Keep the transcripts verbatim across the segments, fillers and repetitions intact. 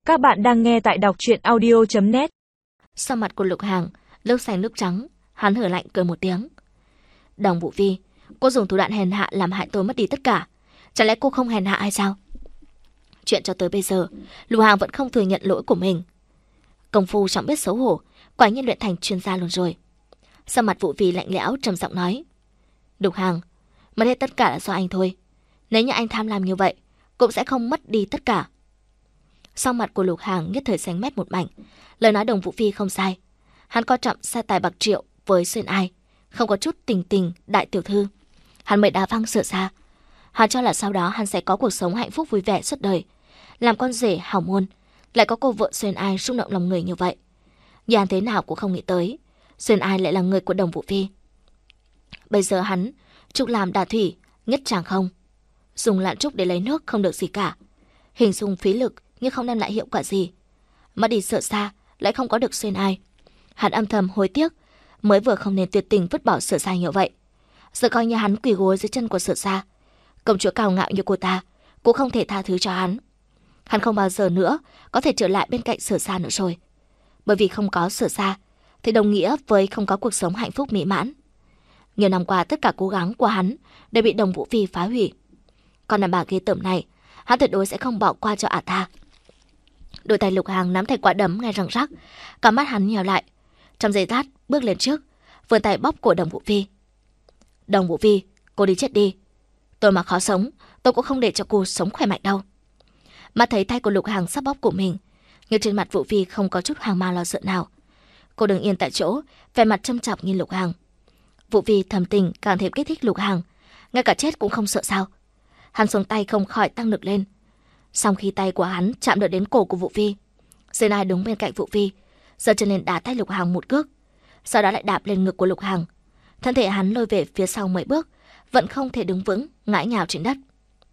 Các bạn đang nghe tại đọc truyện audio chấm net. Sau mặt của Lục Hàng lúc xanh lúc trắng, hắn hừ lạnh cười một tiếng. Đồng Vũ Phi, cô dùng thủ đoạn hèn hạ làm hại tôi mất đi tất cả. Chẳng lẽ cô không hèn hạ hay sao? Chuyện cho tới bây giờ, Lục Hàng vẫn không thừa nhận lỗi của mình. Công phu chẳng biết xấu hổ, quả nhiên luyện thành chuyên gia luôn rồi. Sau mặt Vũ Phi lạnh lẽo trầm giọng nói: Lục Hàng, mất hết tất cả là do anh thôi. Nếu như anh tham lam như vậy, cũng sẽ không mất đi tất cả. Sau mặt của Lục Hàng nhất thời xanh mét một mảnh. Lời nói Đồng Vũ Phi không sai. Hắn coi trọng gia tài bạc triệu với Xuyên Ai, không có chút tình tình đại tiểu thư. Hắn mới đá văng Sở Sa. Hắn cho là sau đó hắn sẽ có cuộc sống hạnh phúc vui vẻ suốt đời, làm con rể hảo môn, lại có cô vợ Xuyên Ai rung động lòng người như vậy. Nhưng hắn thế nào cũng không nghĩ tới, Xuyên Ai lại là người của Đồng Vũ Phi. Bây giờ hắn trục làm đà thủy, nhất tràng không. Dùng lạn trúc để lấy nước không được gì cả. Hình dung phí lực nhưng không đem lại hiệu quả gì. Mất đi Sở Sa lại không có được Xuyên Ai. Hắn âm thầm hối tiếc, mới vừa không nên tuyệt tình vứt bỏ Sở Sa như vậy. Giờ coi như hắn quỳ gối dưới chân của Sở Sa, công chúa cao ngạo như cô ta cũng không thể tha thứ cho hắn. Hắn không bao giờ nữa có thể trở lại bên cạnh Sở Sa nữa rồi. Bởi vì không có Sở Sa thì đồng nghĩa với không có cuộc sống hạnh phúc mỹ mãn. Nhiều năm qua tất cả cố gắng của hắn đều bị Đồng Vũ Phi phá hủy. Còn đàn bà ghê tởm này, hắn tuyệt đối sẽ không bỏ qua cho ả ta. Đôi tay Lục Hàng nắm thành quả đấm ngay răng rắc, cả mắt hắn nhèo lại, trong giây lát bước lên trước, vươn tay bóp cổ Đồng Vũ Phi. Đồng Vũ Phi, cô đi chết đi. Tôi mà khó sống, tôi cũng không để cho cô sống khỏe mạnh đâu. Mắt thấy tay của Lục Hàng sắp bóp cổ mình, nhưng trên mặt Vũ Phi không có chút hoang mang lo sợ nào. Cô đứng yên tại chỗ, vẻ mặt châm chọc nhìn Lục Hàng. Vũ Phi thầm tình càng thêm kích thích Lục Hàng, ngay cả chết cũng không sợ sao. Hắn xuống tay không khỏi tăng lực lên. Sau khi tay của hắn chạm được đến cổ của Vũ Phi, Xuyên Ai đứng bên cạnh Vũ Phi, giơ chân lên đá tay Lục Hàng một cước, sau đó lại đạp lên ngực của Lục Hàng. Thân thể hắn lôi về phía sau mấy bước, vẫn không thể đứng vững, ngã nhào trên đất.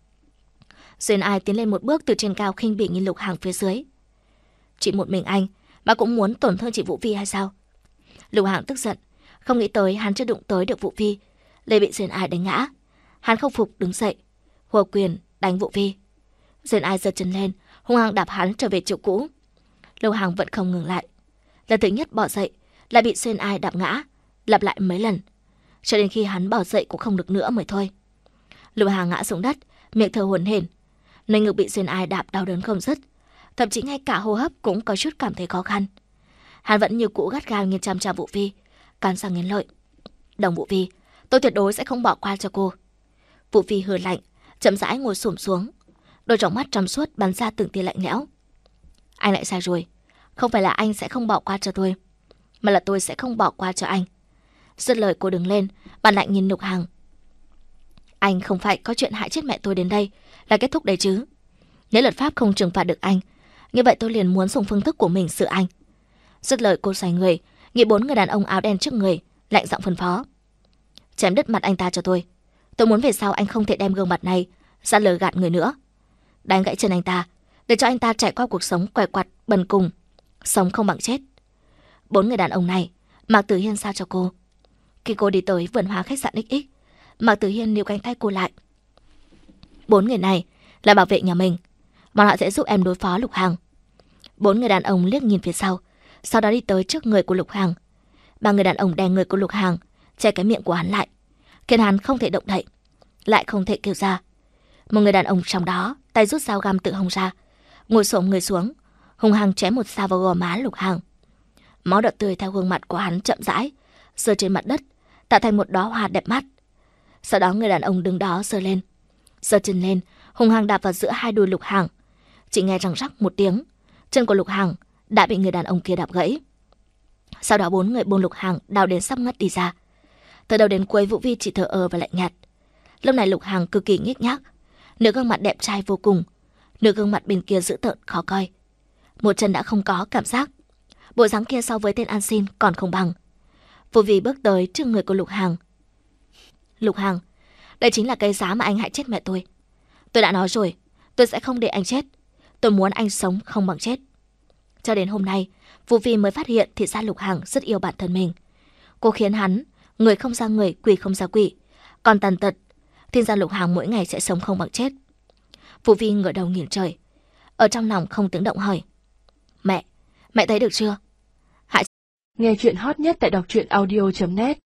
Xuyên Ai tiến lên một bước từ trên cao khinh bỉ nhìn Lục Hàng phía dưới. Chỉ một mình anh mà cũng muốn tổn thương chị Vũ Phi hay sao? Lục Hàng tức giận, không nghĩ tới hắn chưa đụng tới được Vũ Phi, lại bị Xuyên Ai đánh ngã. Hắn không phục đứng dậy, hùa quyền đánh Vũ Phi. Xuyên Ai giơ chân lên, hung hăng đạp hắn trở về chỗ cũ. Lục Hàng vẫn không ngừng lại. Lần thứ nhất bỏ dậy, lại bị Xuyên Ai đạp ngã, lặp lại mấy lần, cho đến khi hắn bỏ dậy cũng không được nữa mới thôi. Lục Hàng ngã xuống đất, miệng thở hổn hển, nơi ngực bị Xuyên Ai đạp đau đớn không dứt, thậm chí ngay cả hô hấp cũng có chút cảm thấy khó khăn. Hắn vẫn như cũ gắt gao nhìn chăm chăm Vũ Phi, cắn răng nghiến lợi. Đồng Vũ Phi, tôi tuyệt đối sẽ không bỏ qua cho cô. Vũ Phi hừ lạnh, chậm rãi ngồi xổm xuống, đôi tròng mắt trong suốt bắn ra từng tia lạnh lẽo. Anh lại sai rồi, không phải là anh sẽ không bỏ qua cho tôi, mà là tôi sẽ không bỏ qua cho anh. Dứt lời cô đứng lên, mặt lạnh nhìn Lục Hàng. Anh không phải có chuyện hại chết mẹ tôi đến đây là kết thúc đấy chứ? Nếu luật pháp không trừng phạt được anh, như vậy tôi liền muốn dùng phương thức của mình xử anh. Dứt lời cô xoay người, nghĩ bốn người đàn ông áo đen trước người, lạnh giọng phân phó. Chém đứt mặt anh ta cho tôi. Tôi muốn về sau anh không thể đem gương mặt này ra lừa gạt người nữa. Đánh gãy chân anh ta, để cho anh ta trải qua cuộc sống quẻ quặt bần cùng, sống không bằng chết. Bốn người đàn ông này Mạc Tử Hiên sao cho cô. Khi cô đi tới vườn hoa khách sạn ích ích, Mạc Tử Hiên níu cánh tay cô lại. Bốn người này là bảo vệ nhà mình, bọn họ sẽ giúp em đối phó Lục Hàng. Bốn người đàn ông liếc nhìn phía sau, sau đó đi tới trước người của Lục Hàng. Ba người đàn ông đè người của Lục Hàng, che cái miệng của hắn lại, khiến hắn không thể động đậy, lại không thể kêu ra. Một người đàn ông trong đó tay rút dao găm tự hông ra, ngồi xổm người xuống, hung hăng chém một dao vào gò má Lục Hàng. Máu đỏ tươi theo gương mặt của hắn chậm rãi rơi trên mặt đất, tạo thành một đóa hoa đẹp mắt. Sau đó người đàn ông đứng đó giơ lên, giơ chân lên, hung hăng đạp vào giữa hai đùi Lục Hàng. Chỉ nghe răng rắc một tiếng, chân của Lục Hàng đã bị người đàn ông kia đạp gãy. Sau đó bốn người buông Lục Hàng đau đến sắp ngất đi ra. Từ đầu đến cuối Vũ Phi chỉ thờ ơ và lạnh nhạt. Lúc này Lục Hàng cực kỳ nhếch nhác, nửa gương mặt đẹp trai vô cùng, nửa gương mặt bên kia dữ tợn khó coi. Một chân đã không có cảm giác, bộ dáng kia so với tên ăn xin còn không bằng. Vũ Phi bước tới trước người của Lục Hàng. Lục Hàng, đây chính là cái giá mà anh hại chết mẹ tôi. Tôi đã nói rồi, tôi sẽ không để anh chết. Tôi muốn anh sống không bằng chết. Cho đến hôm nay, Vũ Phi mới phát hiện thì ra Lục Hàng rất yêu bản thân mình. Cô khiến hắn người không ra người, quỷ không ra quỷ, còn tàn tật thì ra Lục Hàng mỗi ngày sẽ sống không bằng chết. Vũ Phi ngửa đầu nhìn trời, ở trong lòng không tiếng động hỏi. Mẹ, mẹ thấy được chưa? Nghe chuyện hot nhất tại đọc truyện audio chấm net